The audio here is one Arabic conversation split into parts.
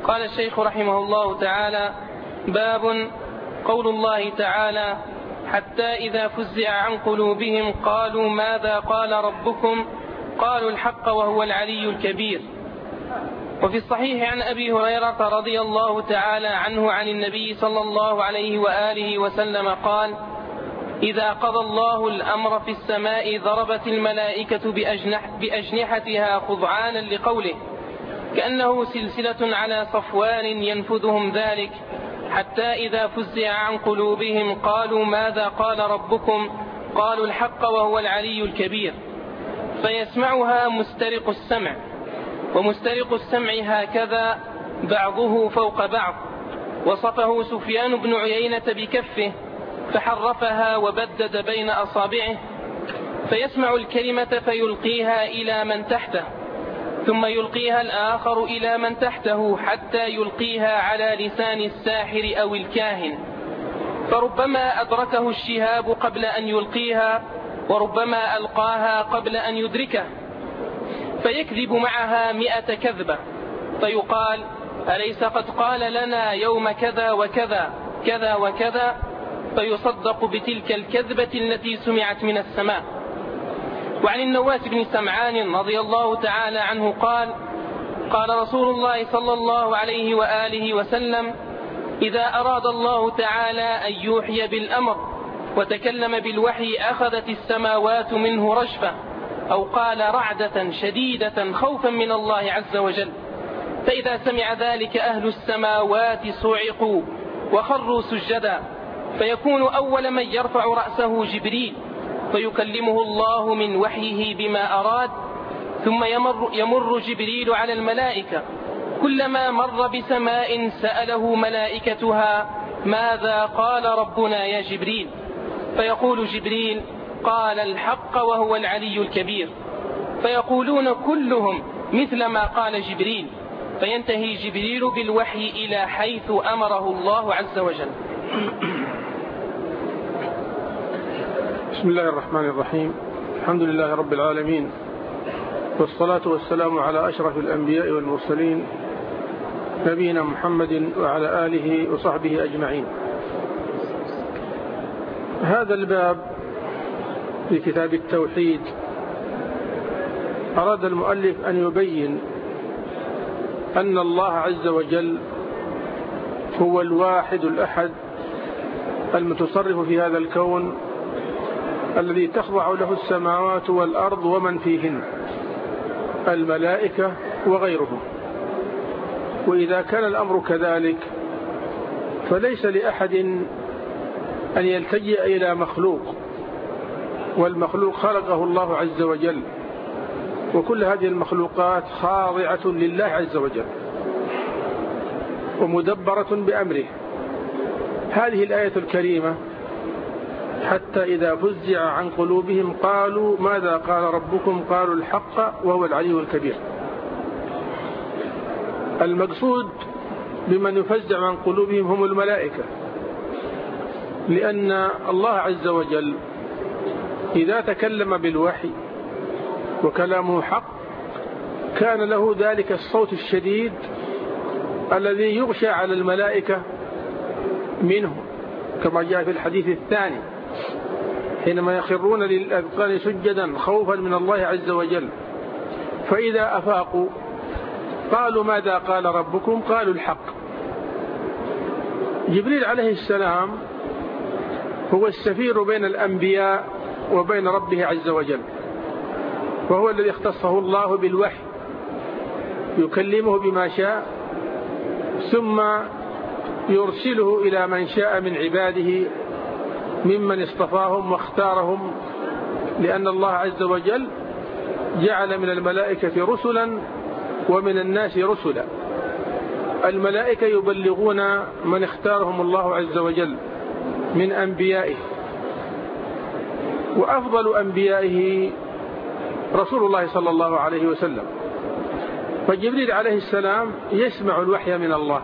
قال الشيخ رحمه الله تعالى: باب قول الله تعالى: حتى إذا فزع عن قلوبهم قالوا ماذا قال ربكم قالوا الحق وهو العلي الكبير. وفي الصحيح عن أبي هريرة رضي الله تعالى عنه عن النبي صلى الله عليه وآله وسلم قال: إذا قضى الله الأمر في السماء ضربت الملائكة بأجنحتها خضعانا لقوله، كأنه سلسلة على صفوان ينفذهم ذلك، حتى إذا فزع عن قلوبهم قالوا ماذا قال ربكم قالوا الحق وهو العلي الكبير. فيسمعها مسترق السمع، ومسترق السمع هكذا بعضه فوق بعض. وصفه سفيان بن عيينة بكفه فحرفها وبدد بين أصابعه، فيسمع الكلمة فيلقيها إلى من تحته، ثم يلقيها الآخر إلى من تحته، حتى يلقيها على لسان الساحر أو الكاهن، فربما أدركه الشهاب قبل أن يلقيها، وربما ألقاها قبل أن يدركه، فيكذب معها 100 كذبة، فيقال: أليس قد قال لنا يوم كذا وكذا كذا وكذا؟ فيصدق بتلك الكذبة التي سمعت من السماء. وعن النواس بن سمعان رضي الله تعالى عنه قال: قال رسول الله صلى الله عليه وآله وسلم: إذا أراد الله تعالى أن يوحي بالأمر وتكلم بالوحي أخذت السماوات منه رجفة، أو قال رعدة شديدة خوفا من الله عز وجل، فإذا سمع ذلك أهل السماوات صعقوا وخروا سجدا، فيكون أول من يرفع رأسه جبريل، فيكلمه الله من وحيه بما أراد، ثم يمر جبريل على الملائكة، كلما مر بسماء سأله ملائكتها: ماذا قال ربنا يا جبريل؟ فيقول جبريل: قال الحق وهو العلي الكبير. فيقولون كلهم مثل ما قال جبريل، فينتهي جبريل بالوحي إلى حيث أمره الله عز وجل. بسم الله الرحمن الرحيم. الحمد لله رب العالمين، والصلاة والسلام على أشرف الأنبياء والمرسلين، نبينا محمد وعلى آله وصحبه أجمعين. هذا الباب في كتاب التوحيد أراد المؤلف أن يبين أن الله عز وجل هو الواحد الأحد المتصرف في هذا الكون الذي تخضع له السماوات والأرض ومن فيهن، الملائكة وغيرهم. وإذا كان الأمر كذلك فليس لأحد أن يلتجئ إلى مخلوق، والمخلوق خلقه الله عز وجل، وكل هذه المخلوقات خاضعة لله عز وجل ومدبرة بأمره. هذه الآية الكريمة: حتى إذا فزع عن قلوبهم قالوا ماذا قال ربكم قالوا الحق وهو العلي الكبير. المقصود بمن يفزع عن قلوبهم هم الملائكة، لأن الله عز وجل إذا تكلم بالوحي وكلامه حق كان له ذلك الصوت الشديد الذي يغشى على الملائكة منه، كما جاء في الحديث الثاني حينما يخرون للأذقان سجدا خوفا من الله عز وجل، فإذا أفاقوا قالوا ماذا قال ربكم قالوا الحق. جبريل عليه السلام هو السفير بين الأنبياء وبين ربه عز وجل، وهو الذي اختصه الله بالوحي، يكلمه بما شاء ثم يرسله إلى من شاء من عباده ممن اصطفاهم واختارهم، لأن الله عز وجل جعل من الملائكة رسلا ومن الناس رسلا. الملائكة يبلغون من اختارهم الله عز وجل من أنبيائه، وأفضل أنبيائه رسول الله صلى الله عليه وسلم. فجبريل عليه السلام يسمع الوحي من الله.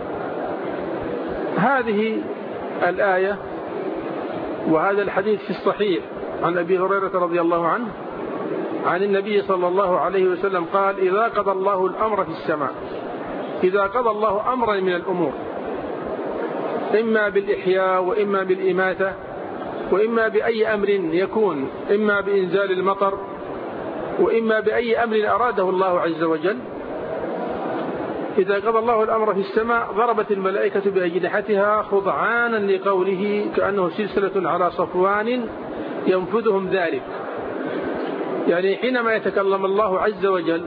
هذه الآية وهذا الحديث في الصحيح عن أبي هريرة رضي الله عنه عن النبي صلى الله عليه وسلم قال: إذا قضى الله الأمر في السماء إذا قضى الله أمرا من الأمور، إما بالإحياء وإما بالإماتة وإما بأي أمر يكون، إما بإنزال المطر وإما بأي أمر أراده الله عز وجل، إذا قضى الله الأمر في السماء ضربت الملائكة بأجنحتها خضعانا لقوله كأنه سلسلة على صفوان ينفذهم ذلك. يعني حينما يتكلم الله عز وجل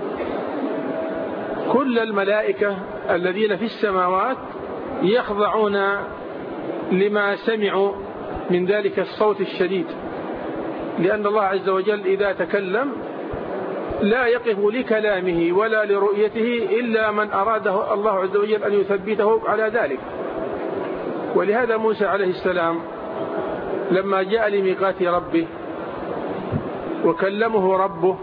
كل الملائكة الذين في السماوات يخضعون لما سمعوا من ذلك الصوت الشديد، لأن الله عز وجل إذا تكلم لا يقف لكلامه ولا لرؤيته إلا من أراده الله عز وجل أن يثبته على ذلك. ولهذا موسى عليه السلام لما جاء لميقات ربه وكلمه ربه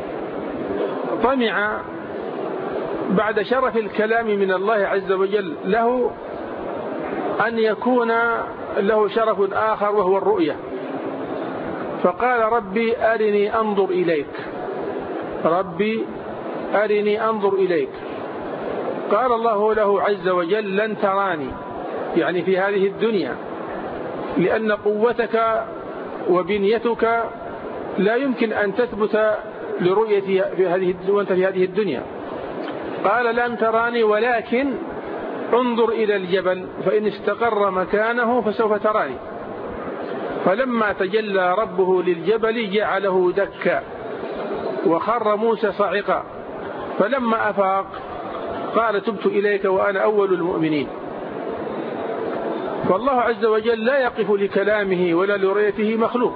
طمع بعد شرف الكلام من الله عز وجل له أن يكون له شرف آخر وهو الرؤية، فقال ربي أرني أنظر إليك، ربي أرني أنظر إليك. قال الله له عز وجل لن تراني، يعني في هذه الدنيا، لأن قوتك وبنيتك لا يمكن أن تثبت لرؤيتي وأنت في هذه الدنيا. قال لن تراني ولكن انظر إلى الجبل فإن استقر مكانه فسوف تراني. فلما تجلى ربه للجبل جعله دكا وخر موسى صاعقا، فلما أفاق قال تبت إليك وأنا أول المؤمنين. فالله عز وجل لا يقف لكلامه ولا لرؤيته مخلوق.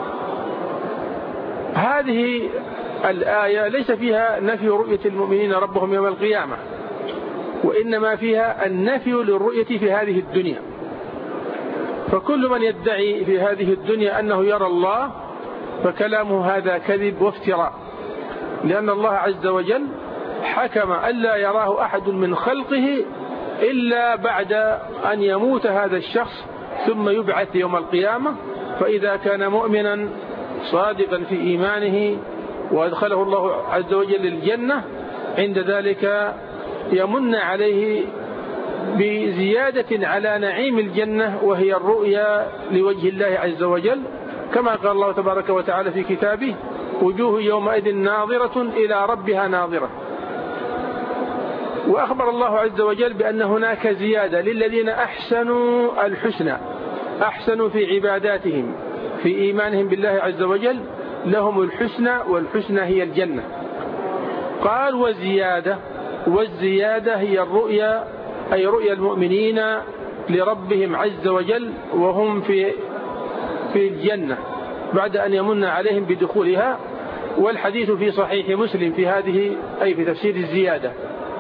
هذه الآية ليس فيها نفي رؤية المؤمنين ربهم يوم القيامة، وإنما فيها النفي للرؤية في هذه الدنيا. فكل من يدعي في هذه الدنيا أنه يرى الله فكلامه هذا كذب وافتراء، لأن الله عز وجل حكم ألا يراه أحد من خلقه إلا بعد أن يموت هذا الشخص ثم يبعث يوم القيامة. فإذا كان مؤمنا صادقا في إيمانه وأدخله الله عز وجل الجنة، عند ذلك يمن عليه بزيادة على نعيم الجنة وهي الرؤيا لوجه الله عز وجل، كما قال الله تبارك وتعالى في كتابه وجوه يومئذ ناظرة إلى ربها ناظرة. وأخبر الله عز وجل بأن هناك زيادة للذين أحسنوا الحسنى، أحسنوا في عباداتهم في إيمانهم بالله عز وجل لهم الحسنى، والحسنى هي الجنة. قال والزيادة هي الرؤيا، أي رؤيا المؤمنين لربهم عز وجل وهم في الجنة بعد أن يمن عليهم بدخولها. والحديث في صحيح مسلم في هذه أي في تفسير الزيادة.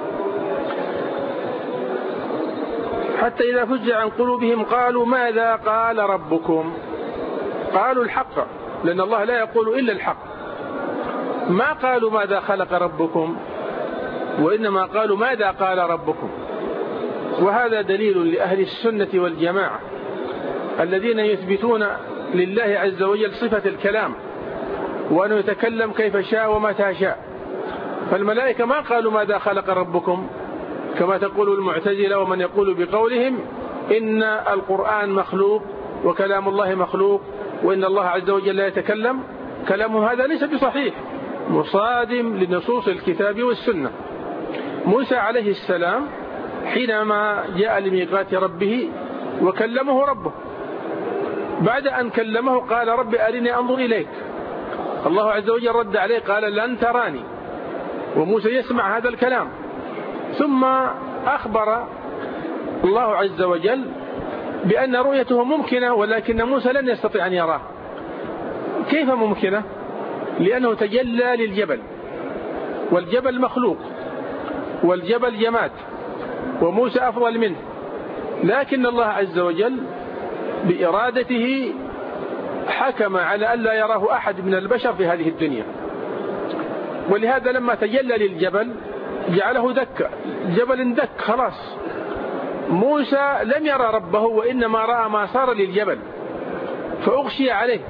حتى إذا فزع عن قلوبهم قالوا ماذا قال ربكم؟ قالوا الحق، لأن الله لا يقول إلا الحق. ما قالوا ماذا خلق ربكم، وإنما قالوا ماذا قال ربكم. وهذا دليل لأهل السنة والجماعة الذين يثبتون لله عز وجل صفة الكلام، وأنه يتكلم كيف شاء ومتى شاء. فالملائكة ما قالوا ماذا خلق ربكم كما تقول المعتزلة ومن يقول بقولهم إن القرآن مخلوق وكلام الله مخلوق وإن الله عز وجل لا يتكلم. كلامه هذا ليس بصحيح، مصادم لنصوص الكتاب والسنة. موسى عليه السلام حينما جاء لميقات ربه وكلمه ربه، بعد أن كلمه قال رب أرني أنظر إليك. الله عز وجل رد عليه قال لن تراني، وموسى يسمع هذا الكلام. ثم أخبر الله عز وجل بأن رؤيته ممكنة، ولكن موسى لن يستطيع أن يراه. كيف ممكنة؟ لأنه تجلى للجبل، والجبل مخلوق، والجبل جماد، وموسى أفضل منه، لكن الله عز وجل بإرادته حكم على ألا يراه أحد من البشر في هذه الدنيا. ولهذا لما تجلى للجبل جعله دك، جبل دك خلاص. موسى لم يرى ربه، وإنما رأى ما صار للجبل فأغشي عليه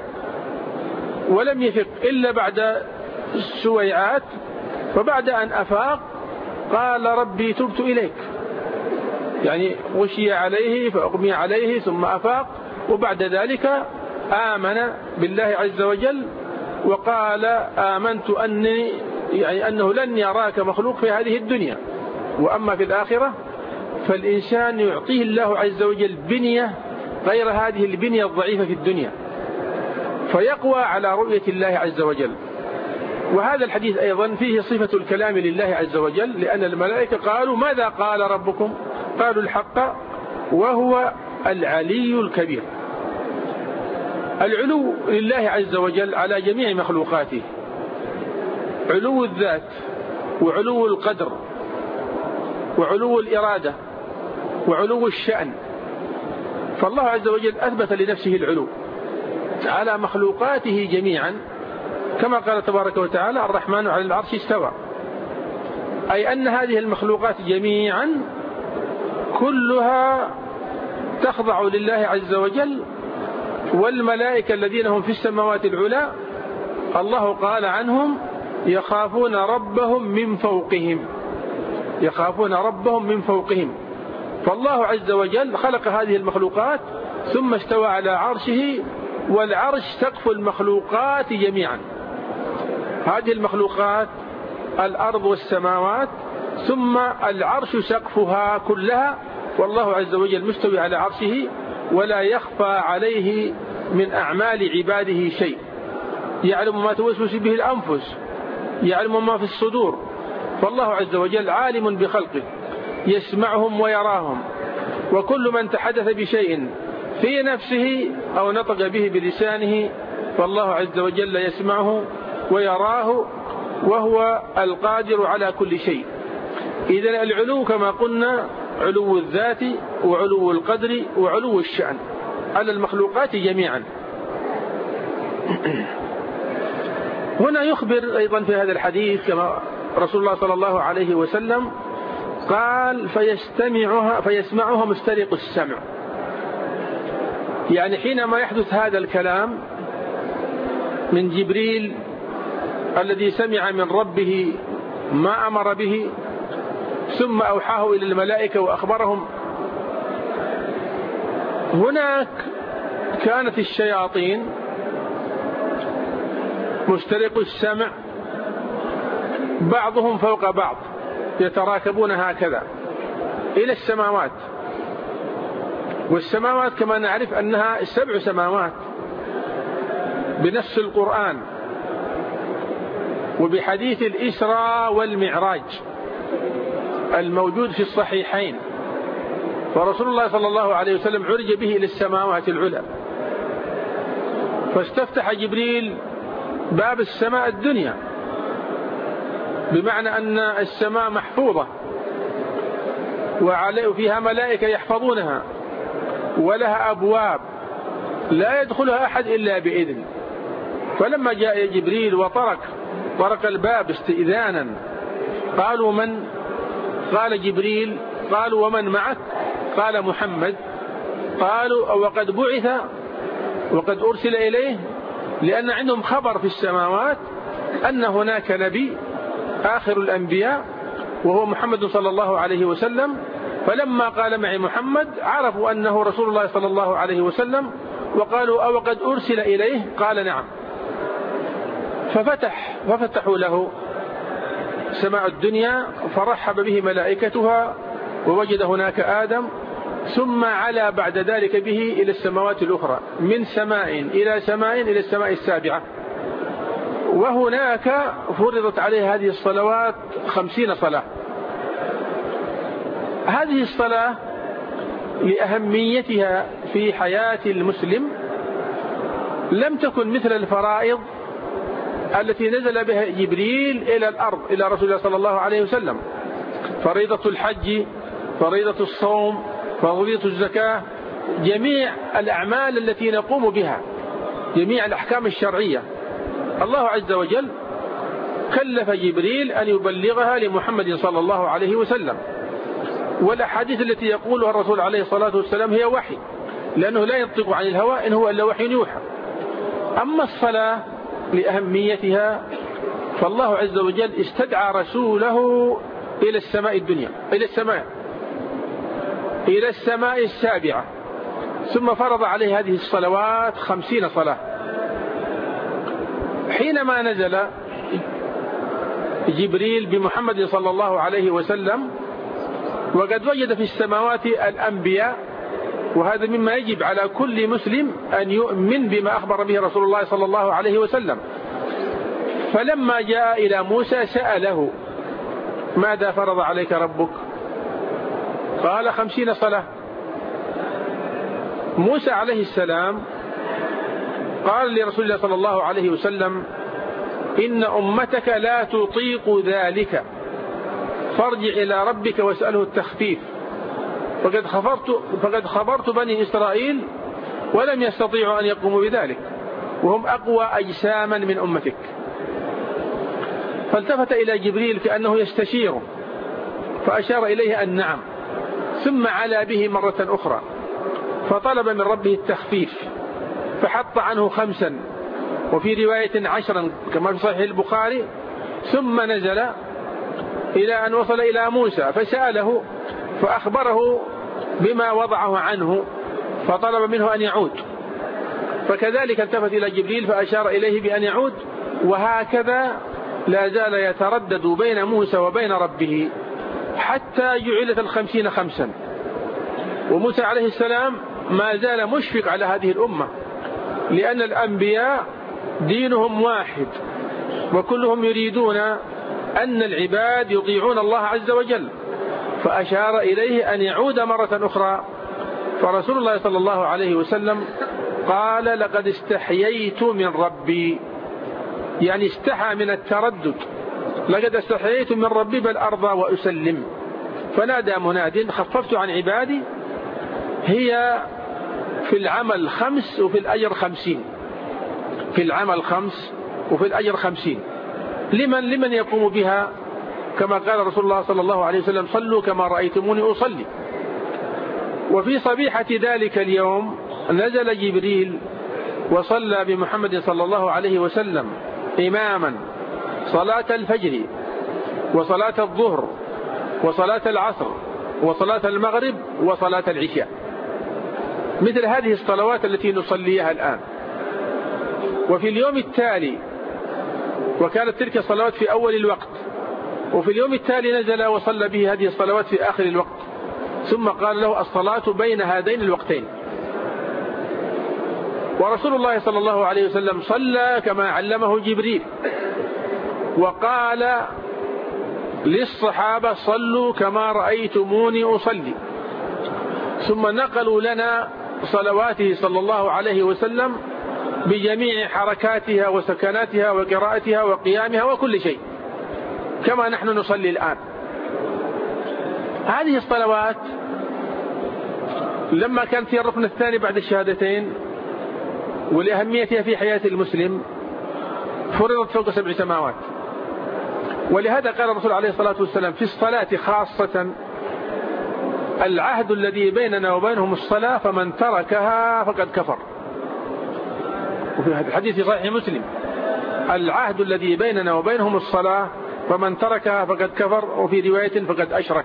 ولم يفق إلا بعد سويعات. فبعد أن أفاق قال ربي تبت إليك، يعني غشي عليه فأغمي عليه ثم أفاق، وبعد ذلك آمن بالله عز وجل وقال آمنت أنه لن يراك مخلوق في هذه الدنيا، وأما في الآخرة فالإنسان يعطيه الله عز وجل بنية غير هذه البنية الضعيفة في الدنيا، فيقوى على رؤية الله عز وجل. وهذا الحديث أيضا فيه صفة الكلام لله عز وجل، لأن الملائكة قالوا ماذا قال ربكم؟ قالوا الحق وهو العلي الكبير. العلو لله عز وجل على جميع مخلوقاته، علو الذات وعلو القدر وعلو الإرادة وعلو الشأن. فالله عز وجل أثبت لنفسه العلو على مخلوقاته جميعا، كما قال تبارك وتعالى الرحمن على العرش استوى، أي أن هذه المخلوقات جميعا كلها تخضع لله عز وجل. والملائكة الذين هم في السماوات العلى الله قال عنهم يخافون ربهم من فوقهم، يخافون ربهم من فوقهم. فالله عز وجل خلق هذه المخلوقات ثم استوى على عرشه، والعرش سقف المخلوقات جميعا. هذه المخلوقات الأرض والسماوات، ثم العرش سقفها كلها، والله عز وجل مستوي على عرشه ولا يخفى عليه من أعمال عباده شيء. يعلم ما توسوس به الأنفس، يعلم ما في الصدور. فالله عز وجل عالم بخلقه يسمعهم ويراهم، وكل من تحدث بشيء في نفسه أو نطق به بلسانه فالله عز وجل يسمعه ويراه، وهو القادر على كل شيء. إذن العلو كما قلنا علو الذات وعلو القدر وعلو الشأن على المخلوقات جميعا. هنا يخبر أيضا في هذا الحديث كما رسول الله صلى الله عليه وسلم قال فيسمعها مسترق السمع، يعني حينما يحدث هذا الكلام من جبريل الذي سمع من ربه ما أمر به ثم أوحاه إلى الملائكة وأخبرهم، هناك كانت الشياطين مسترق السمع بعضهم فوق بعض يتراكبون هكذا إلى السماوات. والسماوات كما نعرف أنها 7 سماوات بنفس القرآن وبحديث الإسراء والمعراج الموجود في الصحيحين. فرسول الله صلى الله عليه وسلم عرج به إلى السماوات العلى، فاستفتح جبريل باب السماء الدنيا، بمعنى أن السماء محفوظة وفيها ملائكة يحفظونها ولها أبواب لا يدخلها أحد إلا بإذن. فلما جاء جبريل وطرق الباب استئذانا قالوا من؟ قال جبريل. قالوا ومن معك؟ قال محمد. قالوا وقد بعث وقد أرسل إليه، لأن عندهم خبر في السماوات أن هناك نبي آخر الأنبياء وهو محمد صلى الله عليه وسلم. فلما قال معي محمد عرفوا أنه رسول الله صلى الله عليه وسلم، وقالوا وقد أرسل إليه؟ قال نعم. ففتحوا له سماء الدنيا فرحب به ملائكتها ووجد هناك آدم، ثم علا بعد ذلك به إلى السماوات الأخرى، من سماء إلى سماء إلى السماء السابعة. وهناك فرضت عليه هذه الصلوات 50 صلاة. هذه الصلاة لأهميتها في حياة المسلم لم تكن مثل الفرائض التي نزل بها جبريل إلى الأرض إلى رسول الله صلى الله عليه وسلم. فريضة الحج، فريضة الصوم، فريضة الزكاة، جميع الأعمال التي نقوم بها، جميع الأحكام الشرعية، الله عز وجل كلف جبريل أن يبلغها لمحمد صلى الله عليه وسلم. والأحاديث التي يقولها الرسول عليه الصلاة والسلام هي وحي، لأنه لا ينطق عن الهوى إن هو إلا وحي يوحى. أما الصلاة لأهميتها فالله عز وجل استدعى رسوله إلى السماء الدنيا، إلى السماء السابعة، ثم فرض عليه هذه الصلوات 50 صلاة. حينما نزل جبريل بمحمد صلى الله عليه وسلم وقد وجد في السماوات الأنبياء، وهذا مما يجب على كل مسلم أن يؤمن بما أخبر به رسول الله صلى الله عليه وسلم، فلما جاء إلى موسى سأله: ماذا فرض عليك ربك؟ قال: 50 صلاة. موسى عليه السلام قال لرسول الله صلى الله عليه وسلم: إن أمتك لا تطيق ذلك، فارجع إلى ربك واسأله التخفيف، فقد خبرت بني إسرائيل ولم يستطيعوا أن يقوموا بذلك، وهم أقوى أجساما من أمتك. فالتفت إلى جبريل كأنه يستشيره، فأشار إليه أن نعم، ثم علا به مرة أخرى فطلب من ربه التخفيف، فحط عنه 5، وفي رواية 10 كما في صحيح البخاري، ثم نزل إلى أن وصل إلى موسى فسأله فأخبره بما وضعه عنه، فطلب منه أن يعود، فكذلك التفت إلى جبريل فأشار إليه بأن يعود، وهكذا لا زال يتردد بين موسى وبين ربه حتى جعلت 50 5. وموسى عليه السلام ما زال مشفق على هذه الأمة، لأن الأنبياء دينهم واحد، وكلهم يريدون أن العباد يطيعون الله عز وجل، فأشار إليه أن يعود مرة أخرى. فرسول الله صلى الله عليه وسلم قال: لقد استحييت من ربي، يعني استحى من التردد، لقد استحييت من ربي بل أرضى وأسلم. فنادى مناد: خففت عن عبادي، هي في العمل 5 وفي الأجر 50. في العمل 5 وفي الأجر 50. لمن يقوم بها؟ كما قال رسول الله صلى الله عليه وسلم: صلوا كما رأيتموني أصلي. وفي صبيحة ذلك اليوم نزل جبريل وصلى بمحمد صلى الله عليه وسلم إماما صلاة الفجر وصلاة الظهر وصلاة العصر وصلاة المغرب وصلاة العشاء، مثل هذه الصلوات التي نصليها الآن. وفي اليوم التالي، وكانت تلك الصلوات في أول الوقت، وفي اليوم التالي نزل وصلى به هذه الصلوات في آخر الوقت، ثم قال له: الصلاة بين هذين الوقتين. ورسول الله صلى الله عليه وسلم صلى كما علمه جبريل، وقال للصحابة: صلوا كما رأيتموني أصلي. ثم نقلوا لنا صلواته صلى الله عليه وسلم بجميع حركاتها وسكناتها وقراءتها وقيامها وكل شيء، كما نحن نصلي الآن. هذه الصلوات لما كانت هي الركن الثاني بعد الشهادتين ولأهميتها في حياة المسلم فرضت فوق 7 سماوات. ولهذا قال الرسول عليه الصلاة والسلام في الصلاة خاصة: العهد الذي بيننا وبينهم الصلاة، فمن تركها فقد كفر. وفي الحديث في صحيح مسلم: العهد الذي بيننا وبينهم الصلاة، فمن تركها فقد كفر، وفي رواية فقد أشرك.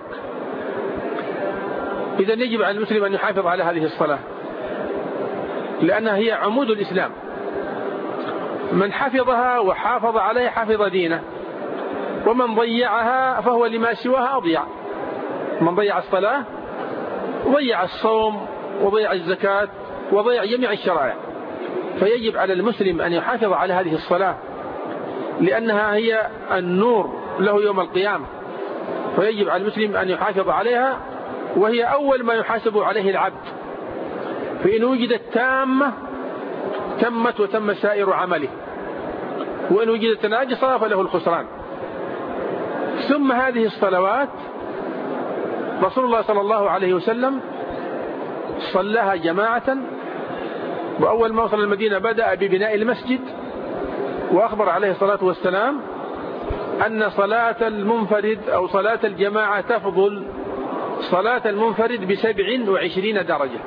إذن يجب على المسلم أن يحافظ على هذه الصلاة، لأنها هي عمود الإسلام. من حفظها وحافظ عليها حفظ دينه، ومن ضيعها فهو لما سواها أضيع. من ضيع الصلاة ضيع الصوم وضيع الزكاة وضيع جميع الشرائع. فيجب على المسلم أن يحافظ على هذه الصلاة، لأنها هي النور له يوم القيامة. فيجب على المسلم أن يحافظ عليها، وهي أول ما يحاسب عليه العبد. فإن وجدت تامة تمت وتم سائر عمله، وإن وجدت ناقصة فله الخسران. ثم هذه الصلوات رسول الله صلى الله عليه وسلم صلاها جماعة، وأول ما وصل المدينة بدأ ببناء المسجد، وأخبر عليه الصلاة والسلام أن صلاة المنفرد أو صلاة الجماعة تفضل صلاة المنفرد ب27 درجة.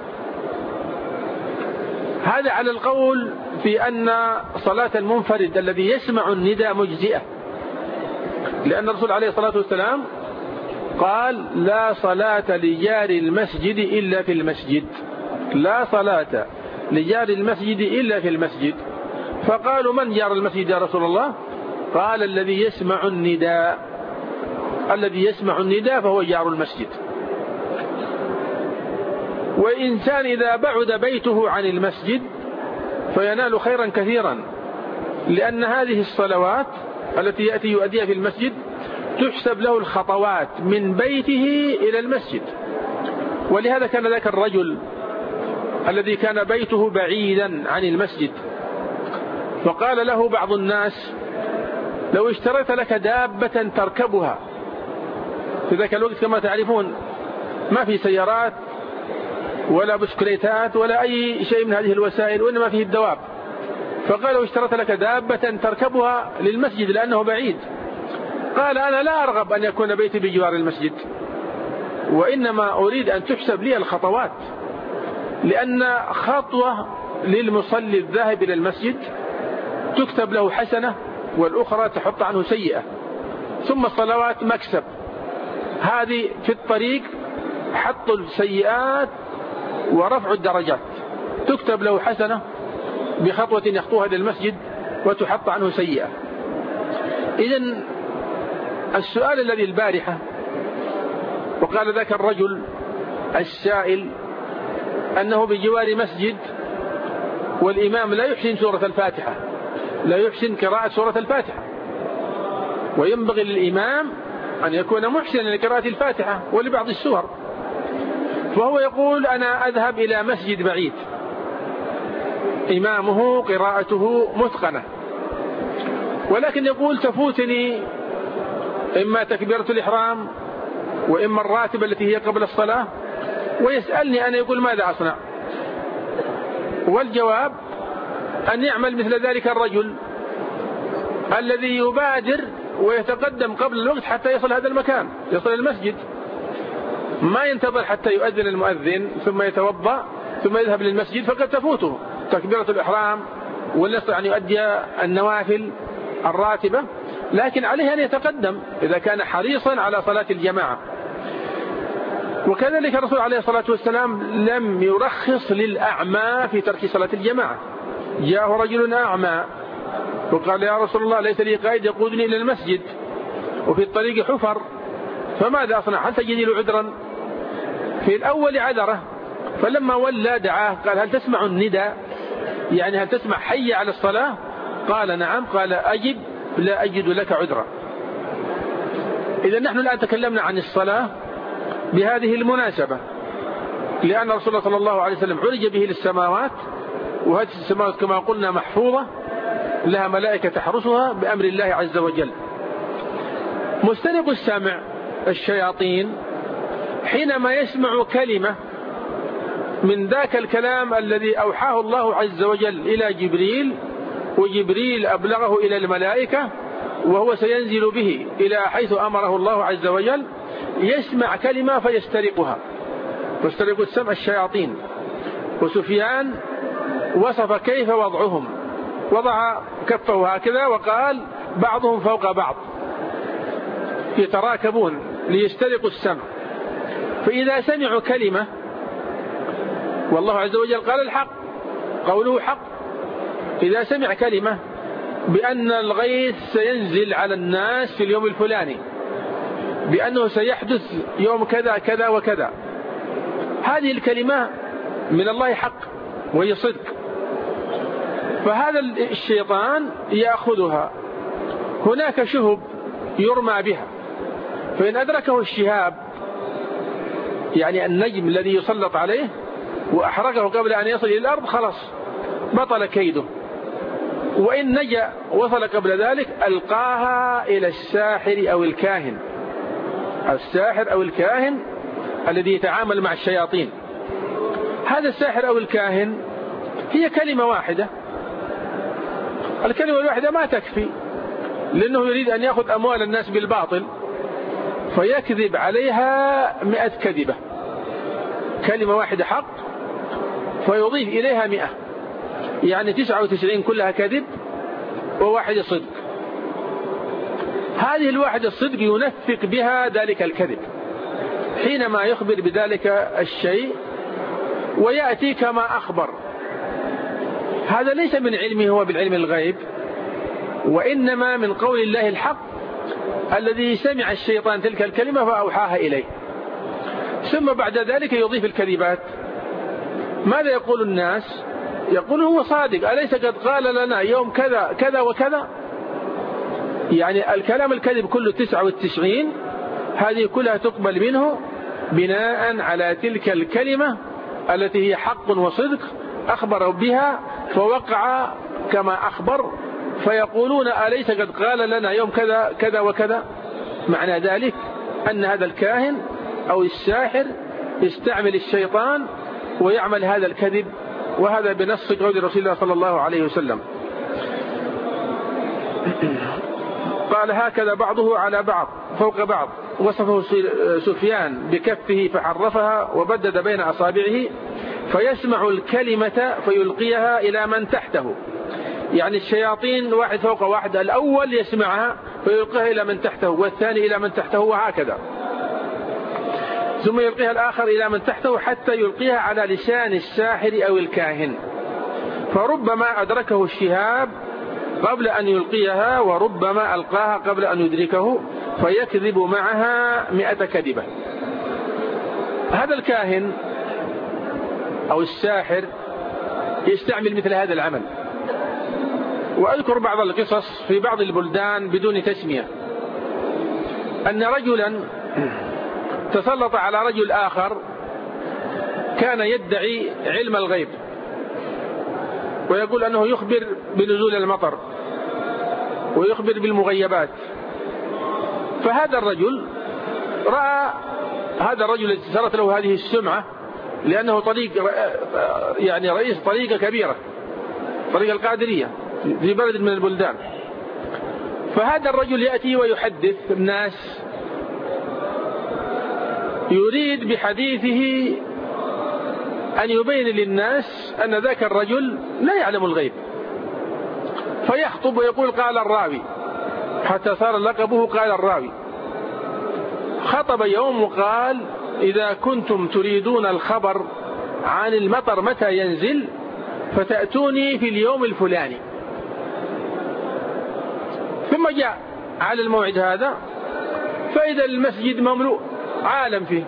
هذا على القول في أن صلاة المنفرد الذي يسمع النداء مجزئة، لأن الرسول عليه الصلاة والسلام قال لا صلاة لجار المسجد إلا في المسجد، لا صلاة لجار المسجد إلا في المسجد. فقالوا من جار المسجد يا رسول الله؟ قال الذي يسمع النداء، الذي يسمع النداء فهو جار المسجد. وإنسان إذا بعد بيته عن المسجد فينال خيرا كثيرا، لأن هذه الصلوات التي يأتي يؤديها في المسجد تحسب له الخطوات من بيته إلى المسجد. ولهذا كان ذاك الرجل الذي كان بيته بعيدا عن المسجد، فقال له بعض الناس لو اشتريت لك دابة تركبها، في ذاك الوقت كما تعرفون ما في سيارات ولا بسكليتات ولا أي شيء من هذه الوسائل، وإنما فيه الدواب. فقال لو اشتريت لك دابة تركبها للمسجد لأنه بعيد، قال أنا لا أرغب أن يكون بيتي بجوار المسجد، وإنما أريد أن تحسب لي الخطوات، لأن خطوة للمصلي الذاهب إلى المسجد تكتب له حسنة والأخرى تحط عنه سيئة، ثم الصلوات مكسب. هذه في الطريق حط السيئات ورفع الدرجات، تكتب له حسنة بخطوة يخطوها إلى المسجد وتحط عنه سيئة. إذن السؤال الذي البارحة وقال ذاك الرجل السائل أنه بجوار مسجد والإمام لا يحسن سورة الفاتحة، لا يحسن قراءة سورة الفاتحة، وينبغي للإمام أن يكون محسنا لقراءة الفاتحة ولبعض السور، فهو يقول أنا أذهب إلى مسجد بعيد إمامه قراءته متقنة، ولكن يقول تفوتني إما تكبيرة الإحرام وإما الراتبة التي هي قبل الصلاة، ويسألني أنا يقول ماذا أصنع؟ والجواب أن يعمل مثل ذلك الرجل الذي يبادر ويتقدم قبل الوقت حتى يصل هذا المكان، يصل المسجد، ما ينتظر حتى يؤذن المؤذن ثم يتوضأ ثم يذهب للمسجد، فقد تفوته تكبيرة الإحرام ولا يستطيع أن يؤدي النوافل الراتبة، لكن عليه أن يتقدم إذا كان حريصا على صلاة الجماعة. وكذلك الرسول عليه الصلاة والسلام لم يرخص للأعمى في ترك صلاة الجماعة. جاءه رجل أعمى وقال يا رسول الله ليس لي قائد يقودني إلى المسجد وفي الطريق حفر، فماذا أصنع؟ هل تجد له عذرا؟ في الأول عذره، فلما ولى دعاه قال هل تسمع النداء؟ يعني هل تسمع حي على الصلاة؟ قال نعم. قال أجب لا أجد لك عذرا. إذا نحن الآن تكلمنا عن الصلاة بهذه المناسبة، لأن رسول الله صلى الله عليه وسلم عرج به للسماوات، وهذه السماوات كما قلنا محفوظة لها ملائكة تحرسها بأمر الله عز وجل. مسترق السمع الشياطين حينما يسمع كلمة من ذاك الكلام الذي أوحاه الله عز وجل إلى جبريل، وجبريل أبلغه إلى الملائكة وهو سينزل به إلى حيث أمره الله عز وجل، يسمع كلمة فيسترقها. مسترق السمع الشياطين. وسفيان وصف كيف وضعهم، وضع كفه هكذا وقال بعضهم فوق بعض يتراكبون ليسترقوا السمع، فإذا سمعوا كلمة والله عز وجل قال الحق قوله حق، إذا سمع كلمة بأن الغيث سينزل على الناس في اليوم الفلاني، بأنه سيحدث يوم كذا كذا وكذا، هذه الكلمة من الله حق وهي صدق، فهذا الشيطان يأخذها. هناك شهب يرمى بها، فإن أدركه الشهاب يعني النجم الذي يسلط عليه وأحرقه قبل أن يصل إلى الأرض خلاص بطل كيده، وإن نجا وصل قبل ذلك ألقاها إلى الساحر أو الكاهن، الساحر أو الكاهن الذي يتعامل مع الشياطين. هذا الساحر أو الكاهن هي كلمة واحدة، الكلمة الواحدة ما تكفي، لأنه يريد أن يأخذ أموال الناس بالباطل فيكذب عليها 100 كذبة. كلمة واحدة حق فيضيف إليها 100، يعني 99 كلها كذب وواحدة صدق. هذه الواحدة الصدق ينفق بها ذلك الكذب، حينما يخبر بذلك الشيء ويأتي كما أخبر. هذا ليس من علمه هو بالعلم الغيب، وإنما من قول الله الحق الذي سمع الشيطان تلك الكلمة فأوحاها إليه. ثم بعد ذلك يضيف الكذبات. ماذا يقول الناس؟ يقول هو صادق، أليس قد قال لنا يوم كذا كذا وكذا؟ يعني الكلام الكذب كله 99 هذه كلها تقبل منه بناء على تلك الكلمة التي هي حق وصدق أخبر بها فوقع كما أخبر، فيقولون أليس قد قال لنا يوم كذا كذا وكذا؟ معنى ذلك أن هذا الكاهن أو الساحر يستعمل الشيطان ويعمل هذا الكذب، وهذا بنص قول رسول الله صلى الله عليه وسلم. قال هكذا بعضه على بعض فوق بعض. وصفه سفيان بكفه فحرفها وبدد بين أصابعه فيسمع الكلمة فيلقيها إلى من تحته. يعني الشياطين واحد فوق واحد، الأول يسمعها فيلقيها إلى من تحته والثاني إلى من تحته وهكذا، ثم يلقيها الآخر إلى من تحته حتى يلقيها على لسان الساحر أو الكاهن، فربما أدركه الشهاب قبل أن يلقيها وربما ألقاها قبل أن يدركه فيكذب معها 100 كذبة. هذا الكاهن أو الساحر يستعمل مثل هذا العمل. وأذكر بعض القصص في بعض البلدان بدون تسمية، أن رجلا تسلط على رجل آخر كان يدعي علم الغيب ويقول أنه يخبر بنزول المطر ويخبر بالمغيبات. فهذا الرجل رأى هذا الرجل صارت له هذه السمعة لأنه يعني رئيس طريقة كبيرة، طريقة القادرية في بلد من البلدان. فهذا الرجل يأتي ويحدث الناس، يريد بحديثه أن يبين للناس أن ذاك الرجل لا يعلم الغيب، فيخطب ويقول قال الراوي، حتى صار لقبه قال الراوي. خطب يوم وقال إذا كنتم تريدون الخبر عن المطر متى ينزل فتأتوني في اليوم الفلاني. ثم جاء على الموعد هذا فإذا المسجد مملوء عالم فيه،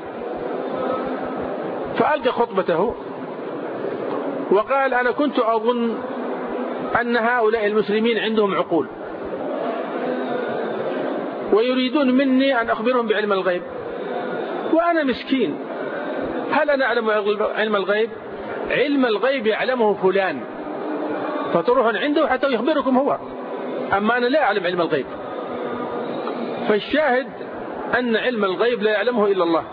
فألقى خطبته وقال أنا كنت أظن أن هؤلاء المسلمين عندهم عقول ويريدون مني أن أخبرهم بعلم الغيب، وأنا مسكين، هل أنا أعلم علم الغيب؟ علم الغيب يعلمه فلان فتروحون عنده حتى يخبركم هو، أما أنا لا أعلم علم الغيب. فالشاهد أن علم الغيب لا يعلمه إلا الله.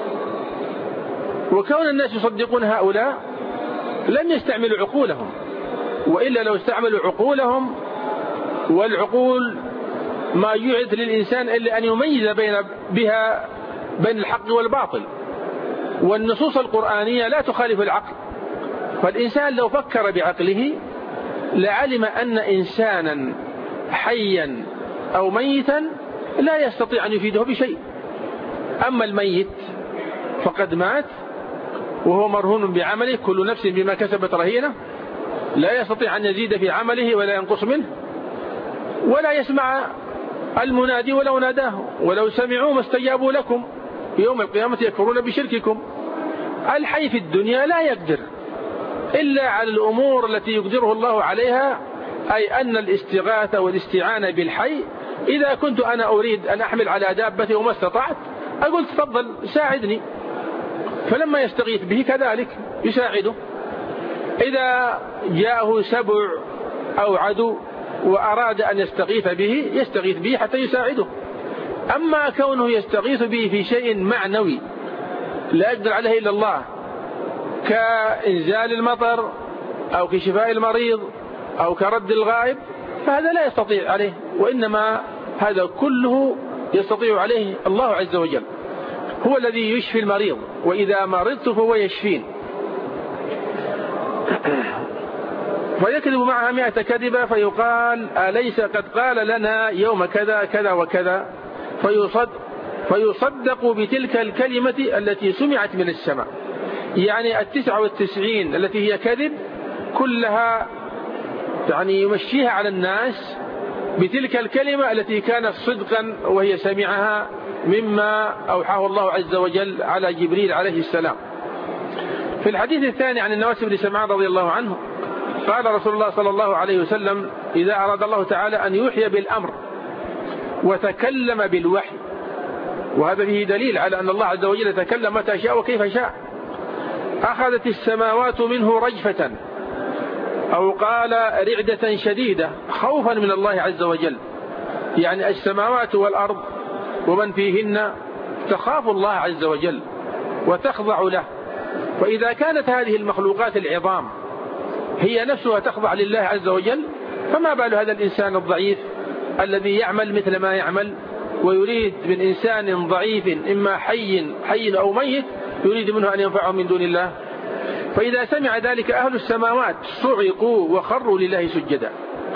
وكون الناس يصدقون هؤلاء لم يستعملوا عقولهم، وإلا لو استعملوا عقولهم، والعقول ما يعد للإنسان إلا أن يميز بين الحق والباطل، والنصوص القرآنية لا تخالف العقل. فالإنسان لو فكر بعقله لعلم أن إنسانا حيا أو ميتا لا يستطيع أن يفيده بشيء. أما الميت فقد مات وهو مرهون بعمله، كل نفس بما كسبت رهينة، لا يستطيع أن يزيد في عمله ولا ينقص منه، ولا يسمع المنادي ولو ناداه، ولو سمعوا ما استجابوا لكم، يوم القيامة يكفرون بشرككم. الحي في الدنيا لا يقدر إلا على الأمور التي يقدره الله عليها، أي أن الاستغاثة والاستعانة بالحي. إذا كنت أنا أريد أن أحمل على دابتي وما استطعت أقول تفضل ساعدني، فلما يستغيث به كذلك يساعده. إذا جاءه سبع أو عدو وأراد أن يستغيث به يستغيث به حتى يساعده. أما كونه يستغيث به في شيء معنوي لا يقدر عليه إلا الله، كإنزال المطر أو كشفاء المريض أو كرد الغائب، فهذا لا يستطيع عليه، وإنما هذا كله يستطيع عليه الله عز وجل، هو الذي يشفي المريض، وإذا مرضت فهو يشفين. فيكذب معها 100 كذبة فيقال أليس قد قال لنا يوم كذا كذا وكذا، فيصدق بتلك الكلمة التي سمعت من السماء. يعني 99 التي هي كذب كلها يعني يمشيها على الناس بتلك الكلمة التي كانت صدقا وهي سمعها مما أوحاه الله عز وجل على جبريل عليه السلام. في الحديث الثاني عن النواس بن سمعان رضي الله عنه قال رسول الله صلى الله عليه وسلم: إذا أراد الله تعالى أن يوحي بالأمر وتكلم بالوحي، وهذا فيه دليل على أن الله عز وجل يتكلم متى شاء وكيف شاء، أخذت السماوات منه رجفة، أو قال رعدة شديدة خوفا من الله عز وجل. يعني السماوات والأرض ومن فيهن تخاف الله عز وجل وتخضع له. فإذا كانت هذه المخلوقات العظام هي نفسها تخضع لله عز وجل، فما بال هذا الإنسان الضعيف الذي يعمل مثل ما يعمل ويريد من إنسان ضعيف إما حي أو ميت يريد منه أن ينفعه من دون الله. فإذا سمع ذلك أهل السماوات صعقوا وخروا لله سجدا،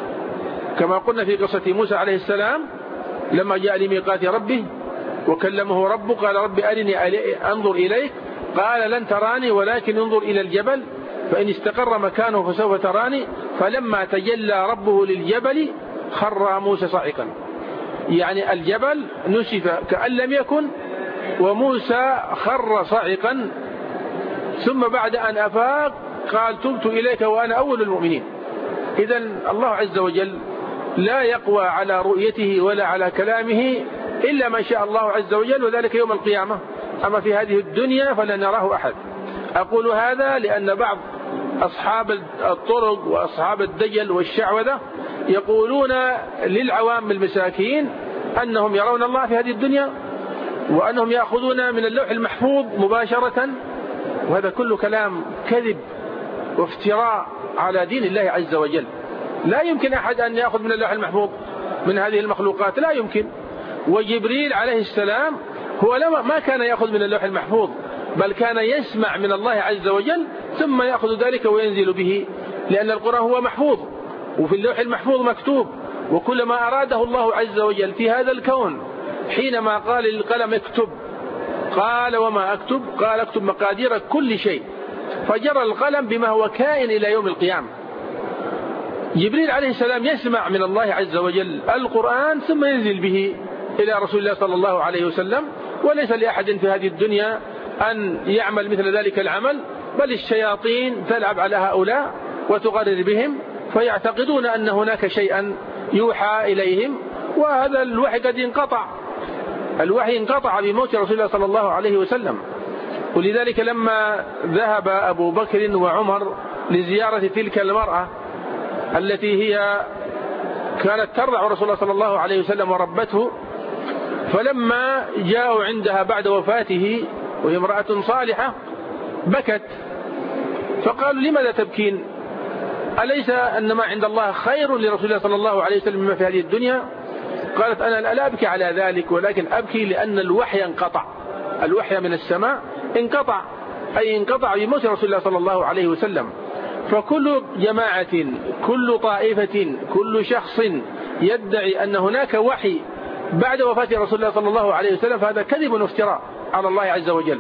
كما قلنا في قصة موسى عليه السلام لما جاء لميقات ربه وكلمه ربه قال: رب أرني أنظر إليك، قال: لن تراني ولكن انظر إلى الجبل فإن استقر مكانه فسوف تراني. فلما تجلى ربه للجبل خر موسى صعقا. يعني الجبل نسف كأن لم يكن، وموسى خر صعقا. ثم بعد أن أفاق قال: تبت إليك وأنا أول المؤمنين. إذن الله عز وجل لا يقوى على رؤيته ولا على كلامه إلا ما شاء الله عز وجل، وذلك يوم القيامة. أما في هذه الدنيا فلن يراه أحد. أقول هذا لأن بعض أصحاب الطرق وأصحاب الدجل والشعوذة يقولون للعوام المساكين أنهم يرون الله في هذه الدنيا وأنهم يأخذون من اللوح المحفوظ مباشرة، وهذا كله كلام كذب وافتراء على دين الله عز وجل. لا يمكن أحد أن يأخذ من اللوح المحفوظ من هذه المخلوقات، لا يمكن. وجبريل عليه السلام هو ما كان يأخذ من اللوح المحفوظ، بل كان يسمع من الله عز وجل ثم يأخذ ذلك وينزل به، لأن القرآن هو محفوظ وفي اللوح المحفوظ مكتوب. وكل ما أراده الله عز وجل في هذا الكون حينما قال للقلم اكتب قال: وما أكتب؟ قال: اكتب مقادير كل شيء. فجرى القلم بما هو كائن إلى يوم القيامة. جبريل عليه السلام يسمع من الله عز وجل القرآن ثم ينزل به إلى رسول الله صلى الله عليه وسلم، وليس لأحد في هذه الدنيا أن يعمل مثل ذلك العمل، بل الشياطين تلعب على هؤلاء وتغرر بهم فيعتقدون أن هناك شيئا يوحى إليهم. وهذا الوحي قد انقطع، الوحي انقطع بموت رسول الله صلى الله عليه وسلم. ولذلك لما ذهب أبو بكر وعمر لزيارة تلك المرأة التي هي كانت ترضع رسول الله صلى الله عليه وسلم وربته، فلما جاءوا عندها بعد وفاته وهي امرأة صالحة بكت، فقالوا: لماذا تبكين؟ أليس أن ما عند الله خير لرسول الله صلى الله عليه وسلم مما في هذه الدنيا؟ قالت: أنا لا أبكي على ذلك، ولكن أبكي لأن الوحي انقطع، الوحي من السماء انقطع، أي انقطع بموت رسول الله صلى الله عليه وسلم. فكل جماعة، كل طائفة، كل شخص يدعي أن هناك وحي بعد وفاة رسول الله صلى الله عليه وسلم فهذا كذب وافتراء على الله عز وجل.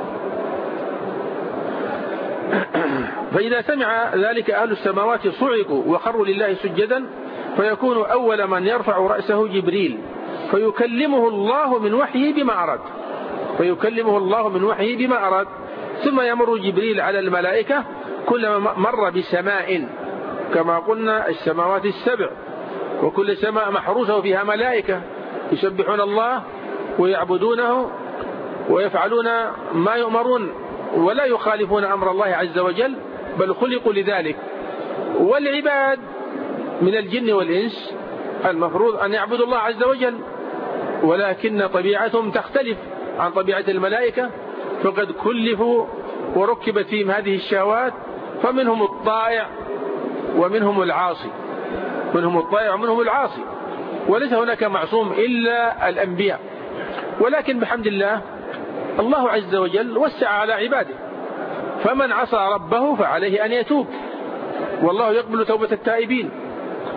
فإذا سمع ذلك أهل السماوات صعقوا وخروا لله سجدا، فيكون أول من يرفع رأسه جبريل فيكلمه الله من وحيه بما أراد، فيكلمه الله من وحيه بما أراد. ثم يمر جبريل على الملائكة كلما مر بسماء، كما قلنا السماوات السبع، وكل سماء محروسة فيها ملائكة يسبحون الله ويعبدونه ويفعلون ما يؤمرون ولا يخالفون أمر الله عز وجل، بل خلقوا لذلك. والعباد من الجن والإنس المفروض أن يعبدوا الله عز وجل، ولكن طبيعتهم تختلف عن طبيعة الملائكة، فقد كلفوا وركبت فيهم هذه الشهوات، فمنهم الطائع ومنهم العاصي، منهم الطائع ومنهم العاصي، وليس هناك معصوم إلا الأنبياء. ولكن بحمد الله الله عز وجل وسع على عباده، فمن عصى ربه فعليه أن يتوب، والله يقبل توبة التائبين.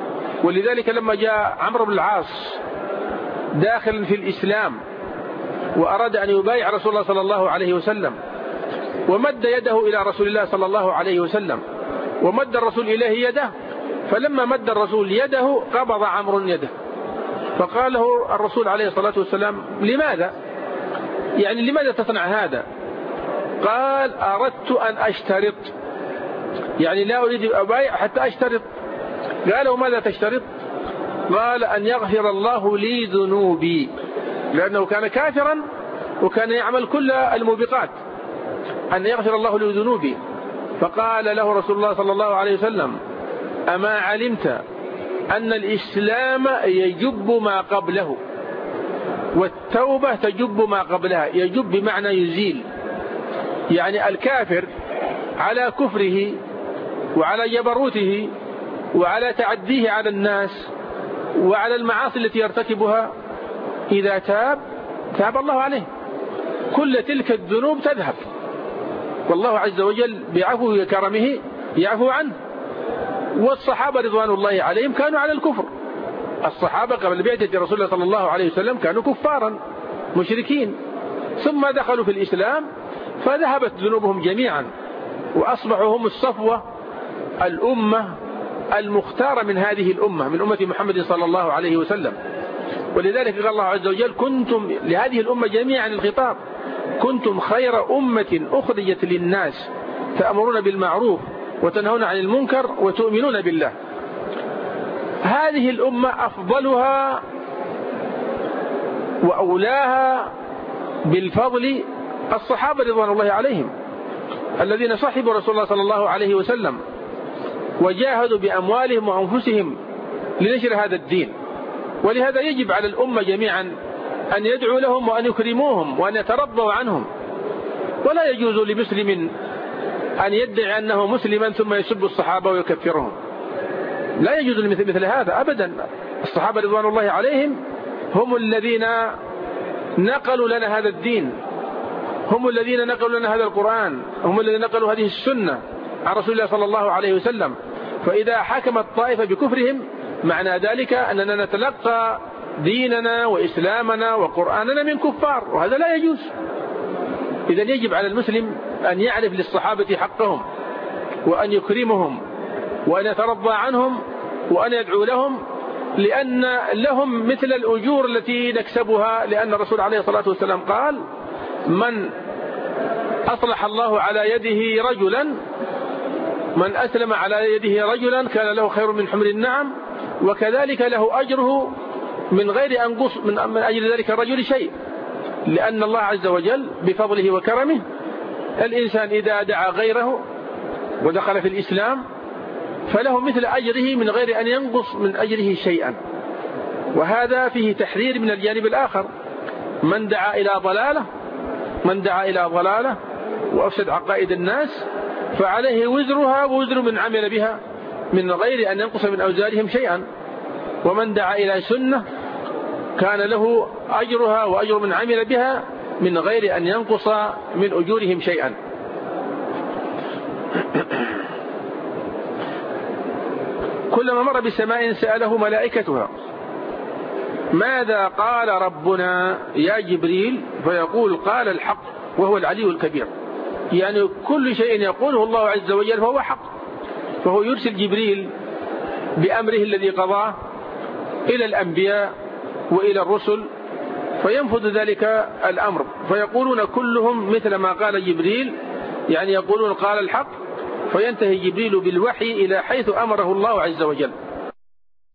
ولذلك لما جاء عمرو بن العاص داخل في الإسلام وأراد أن يبايع رسول الله صلى الله عليه وسلم، ومد يده إلى رسول الله صلى الله عليه وسلم، ومد الرسول إليه يده، فلما مد الرسول يده قبض عمرو يده، فقال له الرسول عليه الصلاة والسلام: لماذا؟ يعني لماذا تصنع هذا؟ قال: أردت أن أشترط، يعني لا أريد أبايع حتى أشترط. قالوا: ماذا تشترط؟ قال: أن يغفر الله لي ذنوبي، لأنه كان كافرا وكان يعمل كل الموبقات، أن يغفر الله لي ذنوبي. فقال له رسول الله صلى الله عليه وسلم: أما علمت أن الإسلام يجب ما قبله، والتوبة تجب ما قبلها. يجب بمعنى يزيل، يعني الكافر على كفره وعلى جبروته وعلى تعديه على الناس وعلى المعاصي التي يرتكبها، إذا تاب الله عليه، كل تلك الذنوب تذهب، والله عز وجل بعفوه وكرمه يعفو عنه. والصحابة رضوان الله عليهم كانوا على الكفر. الصحابة قبل بعثة رسول الله صلى الله عليه وسلم كانوا كفارا مشركين، ثم دخلوا في الإسلام فذهبت ذنوبهم جميعا، وأصبحوا هم الصفوة، الأمة المختارة من هذه الأمة، من أمة محمد صلى الله عليه وسلم. ولذلك قال الله عز وجل: كنتم لهذه الأمة جميعا الخطاب، كنتم خير أمة أخرجت للناس تأمرون بالمعروف وتنهون عن المنكر وتؤمنون بالله. هذه الأمة أفضلها وأولاها بالفضل الصحابة رضوان الله عليهم، الذين صحبوا رسول الله صلى الله عليه وسلم وجاهدوا بأموالهم وأنفسهم لنشر هذا الدين. ولهذا يجب على الأمة جميعا أن يدعوا لهم وأن يكرموهم وأن يترضوا عنهم. ولا يجوز لمسلم أن يدعي أنه مسلما ثم يسب الصحابة ويكفرهم، لا يجوز مثل هذا أبدا. الصحابة رضوان الله عليهم هم الذين نقلوا لنا هذا الدين، هم الذين نقلوا لنا هذا القرآن، هم الذين نقلوا هذه السنة عن رسول الله صلى الله عليه وسلم. فإذا حكم الطائفة بكفرهم معنى ذلك أننا نتلقى ديننا وإسلامنا وقرآننا من كفار، وهذا لا يجوز. إذن يجب على المسلم أن يعرف للصحابة حقهم وأن يكرمهم وأن يترضى عنهم وأن يدعو لهم، لأن لهم مثل الأجور التي نكسبها، لأن الرسول عليه الصلاة والسلام قال: من أصلح الله على يده رجلا، من أسلم على يده رجلا كان له خير من حمر النعم، وكذلك له أجره من غير أنقص من أجل ذلك الرجل شيء، لأن الله عز وجل بفضله وكرمه الإنسان إذا دعا غيره ودخل في الإسلام فله مثل أجره من غير أن ينقص من أجره شيئا. وهذا فيه تحرير من الجانب الآخر. من دعا إلى ضلالة وأفسد عقائد الناس فعليه وزرها ووزر من عمل بها من غير أن ينقص من أوزارهم شيئا. ومن دعا إلى سنة كان له أجرها وأجر من عمل بها من غير أن ينقص من أجورهم شيئا. كلما مر بسماء سأله ملائكتها: ماذا قال ربنا يا جبريل؟ فيقول: قال الحق وهو العلي الكبير. يعني كل شيء يقوله الله عز وجل فهو حق، فهو يرسل جبريل بأمره الذي قضاه إلى الأنبياء وإلى الرسل فينفذ ذلك الأمر، فيقولون كلهم مثل ما قال جبريل، يعني يقولون قال الحق، فينتهي جبريل بالوحي إلى حيث أمره الله عز وجل.